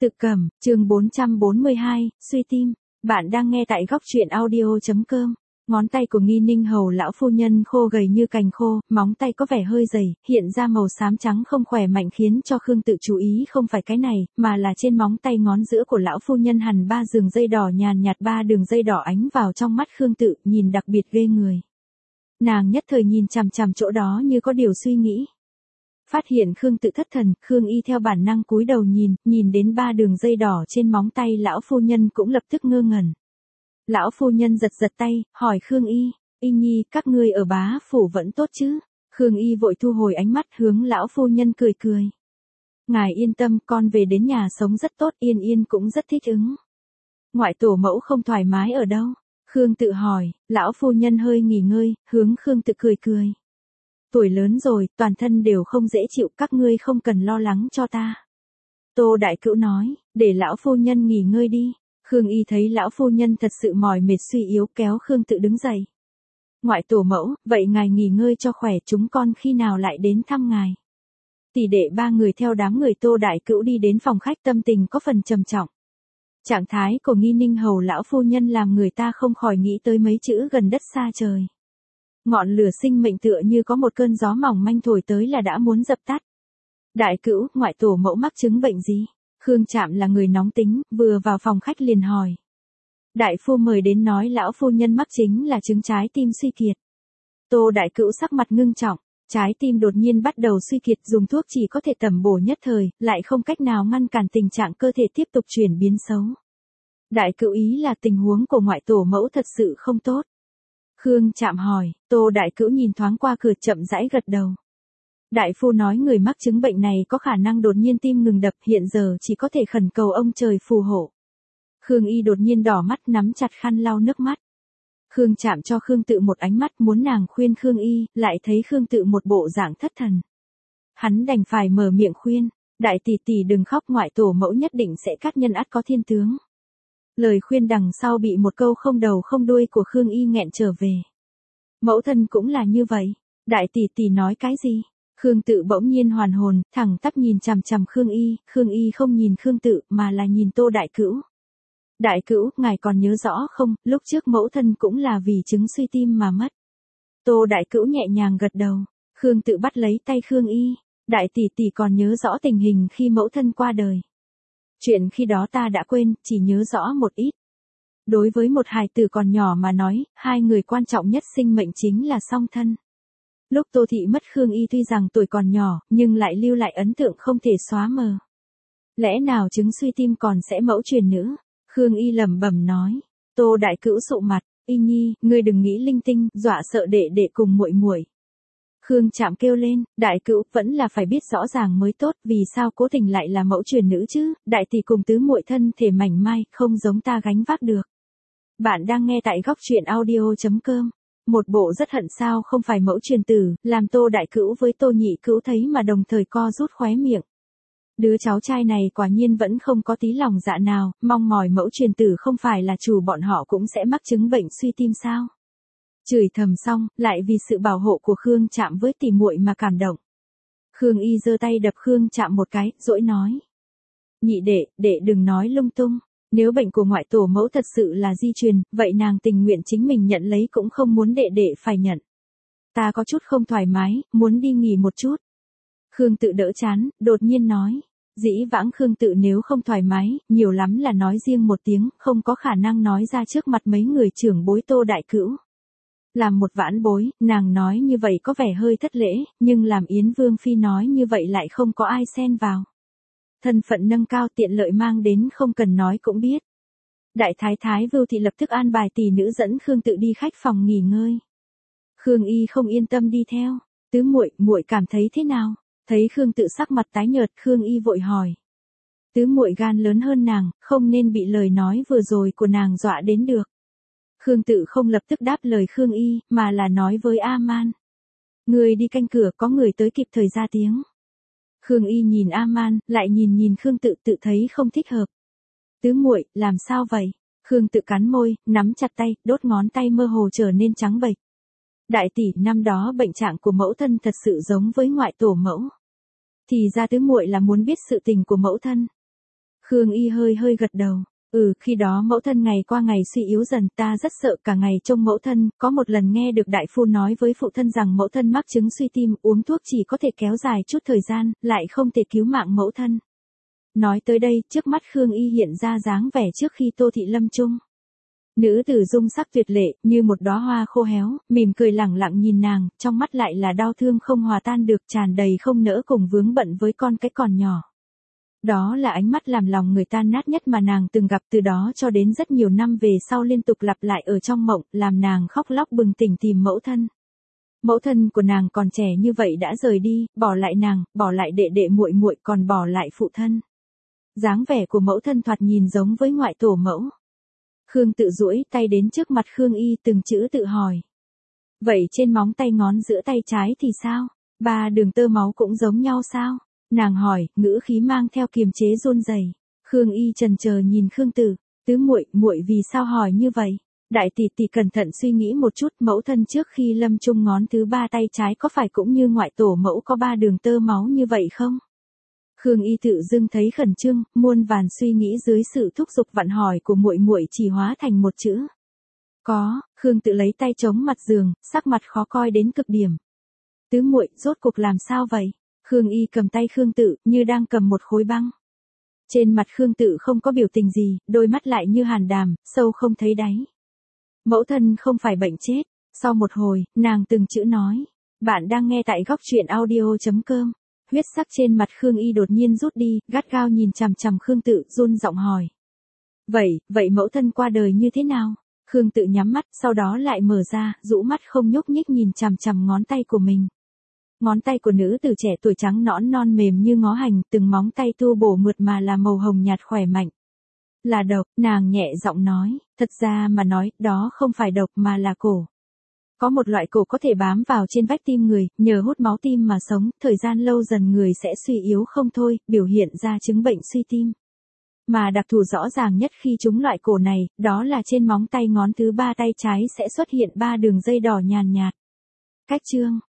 Tự Cẩm, chương 442, suy tim. Bạn đang nghe tại góc truyện audio.com. Ngón tay của Nghi Ninh Hầu lão phu nhân khô gầy như cành khô, móng tay có vẻ hơi dày, hiện ra màu xám trắng không khỏe mạnh khiến cho Khương Tự chú ý không phải cái này, mà là trên móng tay ngón giữa của lão phu nhân hằn 3 đường dây đỏ nhàn nhạt, 3 đường dây đỏ ánh vào trong mắt Khương Tự, nhìn đặc biệt ghê người. Nàng nhất thời nhìn chằm chằm chỗ đó như có điều suy nghĩ. Phát hiện Khương Tự thất thần, Khương Y theo bản năng cúi đầu nhìn đến 3 đường dây đỏ trên móng tay lão phu nhân cũng lập tức ngơ ngẩn. Lão phu nhân giật tay, hỏi Khương Y, Y Nhi, các ngươi ở bá phủ vẫn tốt chứ? Khương Y vội thu hồi ánh mắt hướng lão phu nhân cười. Ngài yên tâm, con về đến nhà sống rất tốt, Yên cũng rất thích ứng. Ngoại tổ mẫu không thoải mái ở đâu? Khương Tự hỏi, lão phu nhân hơi nghỉ ngơi, hướng Khương Tự cười. Tuổi lớn rồi, toàn thân đều không dễ chịu, các ngươi không cần lo lắng cho ta. Tô Đại Cữu nói, để lão phu nhân nghỉ ngơi đi. Khương Y thấy lão phu nhân thật sự mỏi mệt suy yếu, kéo Khương Tự đứng dậy. Ngoại tổ mẫu, vậy ngài nghỉ ngơi cho khỏe, chúng con khi nào lại đến thăm ngài. Tỷ đệ 3 người theo đám người Tô Đại Cữu đi đến phòng khách, tâm tình có phần trầm trọng. Trạng thái của Nghi Ninh Hầu lão phu nhân làm người ta không khỏi nghĩ tới mấy chữ gần đất xa trời. Ngọn lửa sinh mệnh tựa như có một cơn gió mỏng manh thổi tới là đã muốn dập tắt. Đại Cữu, ngoại tổ mẫu mắc chứng bệnh gì? Khương Trạm là người nóng tính, vừa vào phòng khách liền hỏi. Đại phu mời đến nói lão phu nhân mắc chính là chứng trái tim suy kiệt. Tô Đại Cữu sắc mặt ngưng trọng, trái tim đột nhiên bắt đầu suy kiệt, dùng thuốc chỉ có thể tẩm bổ nhất thời, lại không cách nào ngăn cản tình trạng cơ thể tiếp tục chuyển biến xấu. Đại Cữu ý là tình huống của ngoại tổ mẫu thật sự không tốt. Khương Trạm hỏi, Tô Đại Cữu nhìn thoáng qua cửa chậm rãi gật đầu. Đại phu nói người mắc chứng bệnh này có khả năng đột nhiên tim ngừng đập, hiện giờ chỉ có thể khẩn cầu ông trời phù hộ. Khương Y đột nhiên đỏ mắt nắm chặt khăn lau nước mắt. Khương Trạm cho Khương Tự một ánh mắt muốn nàng khuyên Khương Y, lại thấy Khương Tự một bộ dạng thất thần. Hắn đành phải mở miệng khuyên, đại tỷ tỷ đừng khóc, ngoại tổ mẫu nhất định sẽ cắt nhân ắt có thiên tướng. Lời khuyên đằng sau bị một câu không đầu không đuôi của Khương Y nghẹn trở về. Mẫu thân cũng là như vậy, đại tỷ tỷ nói cái gì? Khương Tự bỗng nhiên hoàn hồn, thẳng tắp nhìn chằm chằm Khương Y không nhìn Khương Tự mà là nhìn Tô Đại Cữu. Đại Cữu, ngài còn nhớ rõ không, lúc trước mẫu thân cũng là vì chứng suy tim mà mất. Tô Đại Cữu nhẹ nhàng gật đầu, Khương Tự bắt lấy tay Khương Y, đại tỷ tỷ còn nhớ rõ tình hình khi mẫu thân qua đời. Chuyện khi đó ta đã quên, chỉ nhớ rõ một ít. Đối với một hài tử còn nhỏ mà nói, hai người quan trọng nhất sinh mệnh chính là song thân. Lúc Tô Thị mất Khương Y tuy rằng tuổi còn nhỏ, nhưng lại lưu lại ấn tượng không thể xóa mờ. Lẽ nào chứng suy tim còn sẽ mẫu truyền nữa? Khương Y lẩm bẩm nói. Tô Đại Cữu sụ mặt, Y Nhi, ngươi đừng nghĩ linh tinh, dọa sợ đệ đệ cùng muội. Khương Trạm kêu lên, Đại Cữu vẫn là phải biết rõ ràng mới tốt, vì sao Cố Tình lại là mẫu truyền nữ chứ, đại tỷ cùng tứ muội thân thể mảnh mai, không giống ta gánh vác được. Bạn đang nghe tại góc truyện audio.com. Một bộ rất hận sao không phải mẫu truyền tử, làm Tô Đại Cữu với Tô Nhị Cữu thấy mà đồng thời co rút khóe miệng. Đứa cháu trai này quả nhiên vẫn không có tí lòng dạ nào, mong mỏi mẫu truyền tử không phải là chủ bọn họ cũng sẽ mắc chứng bệnh suy tim sao. Chửi thầm xong, lại vì sự bảo hộ của Khương Trạm với tỷ muội mà cảm động. Khương Y giơ tay đập Khương Trạm một cái, dỗi nói. Nhị đệ đừng nói lung tung. Nếu bệnh của ngoại tổ mẫu thật sự là di truyền, vậy nàng tình nguyện chính mình nhận lấy cũng không muốn đệ phải nhận. Ta có chút không thoải mái, muốn đi nghỉ một chút. Khương Tự đỡ chán, đột nhiên nói. Dĩ vãng Khương Tự nếu không thoải mái, nhiều lắm là nói riêng một tiếng, không có khả năng nói ra trước mặt mấy người trưởng bối Tô Đại Cữu. Làm một vãn bối, nàng nói như vậy có vẻ hơi thất lễ, nhưng làm Yến Vương Phi nói như vậy lại không có ai xen vào. Thân phận nâng cao tiện lợi mang đến không cần nói cũng biết. Đại thái thái Vưu Thị lập tức an bài tỷ nữ dẫn Khương Tự đi khách phòng nghỉ ngơi. Khương Y không yên tâm đi theo, tứ muội cảm thấy thế nào? Thấy Khương Tự sắc mặt tái nhợt, Khương Y vội hỏi. Tứ muội gan lớn hơn nàng, không nên bị lời nói vừa rồi của nàng dọa đến được. Khương Tự không lập tức đáp lời Khương Y, mà là nói với A-man. Người đi canh cửa, có người tới kịp thời ra tiếng. Khương Y nhìn A-man, lại nhìn Khương Tự, tự thấy không thích hợp. Tứ muội, làm sao vậy? Khương Tự cắn môi, nắm chặt tay, đốt ngón tay mơ hồ trở nên trắng bệch. Đại tỷ, năm đó bệnh trạng của mẫu thân thật sự giống với ngoại tổ mẫu. Thì ra tứ muội là muốn biết sự tình của mẫu thân. Khương Y hơi hơi gật đầu. Khi đó mẫu thân ngày qua ngày suy yếu dần, ta rất sợ cả ngày trông mẫu thân, có một lần nghe được đại phu nói với phụ thân rằng mẫu thân mắc chứng suy tim, uống thuốc chỉ có thể kéo dài chút thời gian, lại không thể cứu mạng mẫu thân. Nói tới đây, trước mắt Khương Y hiện ra dáng vẻ trước khi Tô Thị lâm chung. Nữ tử dung sắc tuyệt lệ, như một đóa hoa khô héo, mỉm cười lẳng lặng nhìn nàng, trong mắt lại là đau thương không hòa tan được, tràn đầy không nỡ cùng vướng bận với con cái còn nhỏ. Đó là ánh mắt làm lòng người ta nát nhất mà nàng từng gặp, từ đó cho đến rất nhiều năm về sau liên tục lặp lại ở trong mộng, làm nàng khóc lóc bừng tỉnh tìm mẫu thân. Mẫu thân của nàng còn trẻ như vậy đã rời đi, bỏ lại nàng, bỏ lại đệ đệ muội muội, còn bỏ lại phụ thân. Dáng vẻ của mẫu thân thoạt nhìn giống với ngoại tổ mẫu. Khương Tự duỗi tay đến trước mặt Khương Y, từng chữ tự hỏi. Vậy trên móng tay ngón giữa tay trái thì sao? 3 đường tơ máu cũng giống nhau sao? Nàng hỏi, ngữ khí mang theo kiềm chế run rẩy. Khương Y chần chờ nhìn Khương Tự, tứ muội, muội vì sao hỏi như vậy? Đại tỷ tỷ cẩn thận suy nghĩ một chút, mẫu thân trước khi lâm chung ngón thứ 3 tay trái có phải cũng như ngoại tổ mẫu có 3 đường tơ máu như vậy không? Khương Y tự dưng thấy khẩn trương, muôn vàn suy nghĩ dưới sự thúc giục vặn hỏi của muội muội chỉ hóa thành một chữ. Có. Khương Tự lấy tay chống mặt giường, sắc mặt khó coi đến cực điểm. Tứ muội, rốt cuộc làm sao vậy? Khương Y cầm tay Khương Tự, như đang cầm một khối băng. Trên mặt Khương Tự không có biểu tình gì, đôi mắt lại như hàn đàm, sâu không thấy đáy. Mẫu thân không phải bệnh chết. Sau một hồi, nàng từng chữ nói. Bạn đang nghe tại góc truyện audio.com. Huyết sắc trên mặt Khương Y đột nhiên rút đi, gắt gao nhìn chằm chằm Khương Tự, run giọng hỏi. Vậy mẫu thân qua đời như thế nào? Khương Tự nhắm mắt, sau đó lại mở ra, rũ mắt không nhúc nhích nhìn chằm chằm ngón tay của mình. Ngón tay của nữ tử trẻ tuổi trắng nõn non mềm như ngó hành, từng móng tay tu bổ mượt mà là màu hồng nhạt khỏe mạnh. Là độc, nàng nhẹ giọng nói, thật ra mà nói, đó không phải độc mà là cổ. Có một loại cổ có thể bám vào trên vách tim người, nhờ hút máu tim mà sống, thời gian lâu dần người sẽ suy yếu không thôi, biểu hiện ra chứng bệnh suy tim. Mà đặc thù rõ ràng nhất khi trúng loại cổ này, đó là trên móng tay ngón thứ 3 tay trái sẽ xuất hiện 3 đường dây đỏ nhàn nhạt. Cách chương